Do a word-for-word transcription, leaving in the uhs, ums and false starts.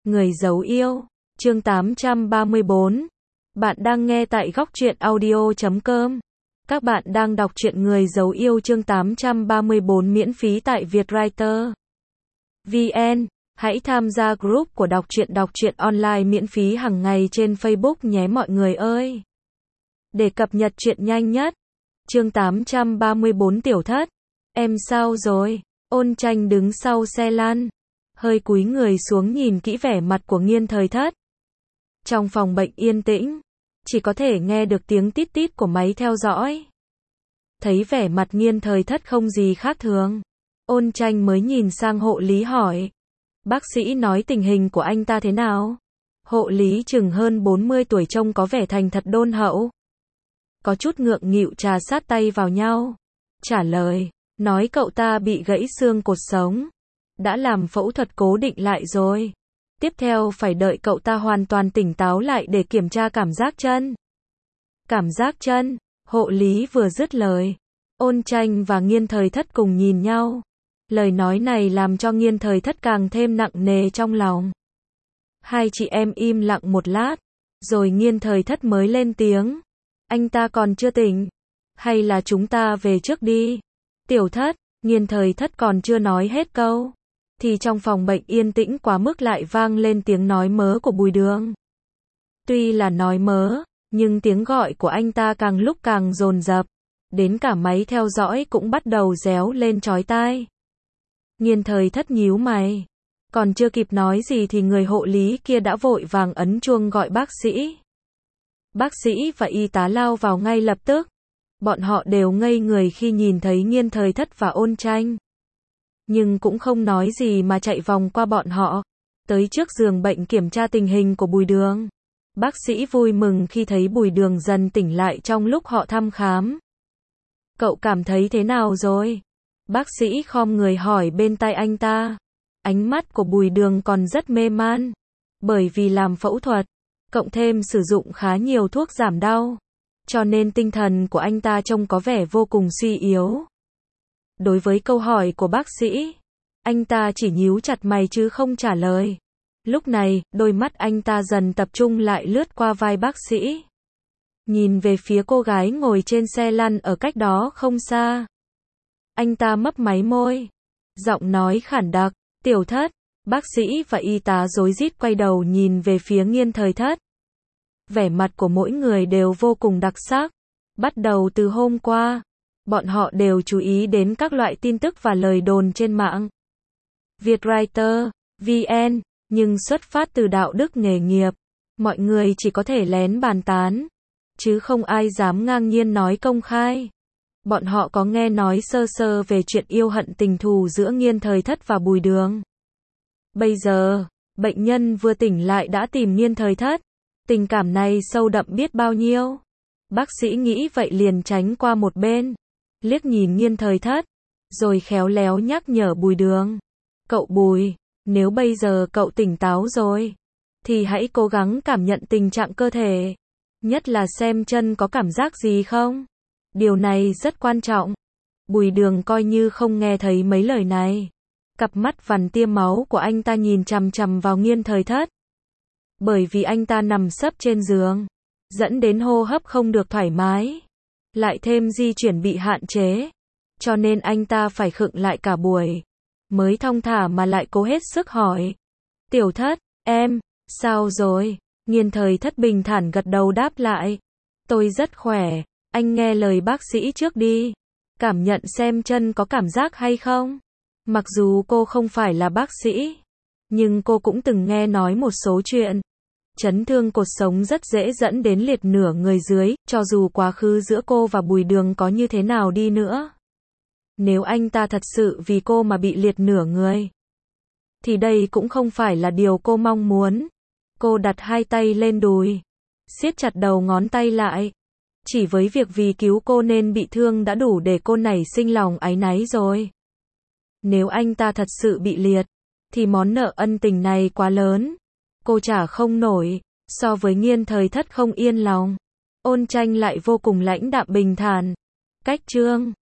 Người giấu yêu, chương tám trăm ba mươi bốn. Bạn đang nghe tại góc truyện audio chấm com. Các bạn đang đọc truyện Người giấu yêu chương tám trăm ba mươi bốn miễn phí tại Vietwriter vê en. Hãy tham gia group của đọc truyện đọc truyện online miễn phí hàng ngày trên Facebook nhé mọi người ơi. Để cập nhật truyện nhanh nhất. Chương tám trăm ba mươi bốn Tiểu thất. Em sao rồi? Ôn Tranh đứng sau xe lăn, hơi cúi người xuống nhìn kỹ vẻ mặt của Nghiên Thời Thất. Trong phòng bệnh yên tĩnh, chỉ có thể nghe được tiếng tít tít của máy theo dõi. Thấy vẻ mặt Nghiên Thời Thất không gì khác thường, Ôn Tranh mới nhìn sang hộ lý hỏi. Bác sĩ nói tình hình của anh ta thế nào? Hộ lý chừng hơn bốn mươi tuổi trông có vẻ thành thật đôn hậu. Có chút ngượng nghịu trà sát tay vào nhau. Trả lời, nói cậu ta bị gãy xương cột sống. Đã làm phẫu thuật cố định lại rồi. Tiếp theo phải đợi cậu ta hoàn toàn tỉnh táo lại để kiểm tra cảm giác chân. Cảm giác chân, hộ lý vừa dứt lời. Ôn Tranh và Nghiên Thời Thất cùng nhìn nhau. Lời nói này làm cho Nghiên Thời Thất càng thêm nặng nề trong lòng. Hai chị em im lặng một lát, rồi Nghiên Thời Thất mới lên tiếng. Anh ta còn chưa tỉnh. Hay là chúng ta về trước đi? Tiểu Thất, Nghiên Thời Thất còn chưa nói hết câu, thì trong phòng bệnh yên tĩnh quá mức lại vang lên tiếng nói mớ của Bùi Đường. Tuy là nói mớ, nhưng tiếng gọi của anh ta càng lúc càng dồn dập, đến cả máy theo dõi cũng bắt đầu réo lên chói tai. Nghiên Thời Thất nhíu mày, còn chưa kịp nói gì thì người hộ lý kia đã vội vàng ấn chuông gọi bác sĩ. Bác sĩ và y tá lao vào ngay lập tức. Bọn họ đều ngây người khi nhìn thấy Nghiên Thời Thất và Ôn Tranh. Nhưng cũng không nói gì mà chạy vòng qua bọn họ, tới trước giường bệnh kiểm tra tình hình của Bùi Đường. Bác sĩ vui mừng khi thấy Bùi Đường dần tỉnh lại trong lúc họ thăm khám. Cậu cảm thấy thế nào rồi? Bác sĩ khom người hỏi bên tai anh ta. Ánh mắt của Bùi Đường còn rất mê man, bởi vì làm phẫu thuật, cộng thêm sử dụng khá nhiều thuốc giảm đau, cho nên tinh thần của anh ta trông có vẻ vô cùng suy yếu. Đối với câu hỏi của bác sĩ, anh ta chỉ nhíu chặt mày chứ không trả lời. Lúc này, đôi mắt anh ta dần tập trung lại lướt qua vai bác sĩ. Nhìn về phía cô gái ngồi trên xe lăn ở cách đó không xa. Anh ta mấp máy môi, giọng nói khản đặc, Tiểu Thất. Bác sĩ và y tá rối rít quay đầu nhìn về phía Nghiên Thời Thất. Vẻ mặt của mỗi người đều vô cùng đặc sắc. Bắt đầu từ hôm qua, bọn họ đều chú ý đến các loại tin tức và lời đồn trên mạng Vietwriter vê en, nhưng xuất phát từ đạo đức nghề nghiệp, mọi người chỉ có thể lén bàn tán, chứ không ai dám ngang nhiên nói công khai. Bọn họ có nghe nói sơ sơ về chuyện yêu hận tình thù giữa Nghiên Thời Thất và Bùi Đường. Bây giờ, bệnh nhân vừa tỉnh lại đã tìm Nghiên Thời Thất. Tình cảm này sâu đậm biết bao nhiêu. Bác sĩ nghĩ vậy liền tránh qua một bên, liếc nhìn Nghiên Thời Thất, rồi khéo léo nhắc nhở Bùi Đường. Cậu Bùi, nếu bây giờ cậu tỉnh táo rồi, thì hãy cố gắng cảm nhận tình trạng cơ thể. Nhất là xem chân có cảm giác gì không. Điều này rất quan trọng. Bùi Đường coi như không nghe thấy mấy lời này. Cặp mắt vằn tia máu của anh ta nhìn chằm chằm vào Nghiên Thời Thất. Bởi vì anh ta nằm sấp trên giường, dẫn đến hô hấp không được thoải mái, lại thêm di chuyển bị hạn chế, cho nên anh ta phải khựng lại cả buổi, mới thong thả mà lại cố hết sức hỏi. Tiểu Thất, em, sao rồi? Nghiên Thời Thất bình thản gật đầu đáp lại. Tôi rất khỏe, anh nghe lời bác sĩ trước đi. Cảm nhận xem chân có cảm giác hay không? Mặc dù cô không phải là bác sĩ, nhưng cô cũng từng nghe nói một số chuyện. Chấn thương cột sống rất dễ dẫn đến liệt nửa người dưới, cho dù quá khứ giữa cô và Bùi Đường có như thế nào đi nữa. Nếu anh ta thật sự vì cô mà bị liệt nửa người, thì đây cũng không phải là điều cô mong muốn. Cô đặt hai tay lên đùi, siết chặt đầu ngón tay lại. Chỉ với việc vì cứu cô nên bị thương đã đủ để cô nảy sinh lòng áy náy rồi. Nếu anh ta thật sự bị liệt, thì món nợ ân tình này quá lớn, cô trả không nổi. So với Nghiên Thời Thất không yên lòng, Ôn Tranh lại vô cùng lãnh đạm bình thản. Cách chương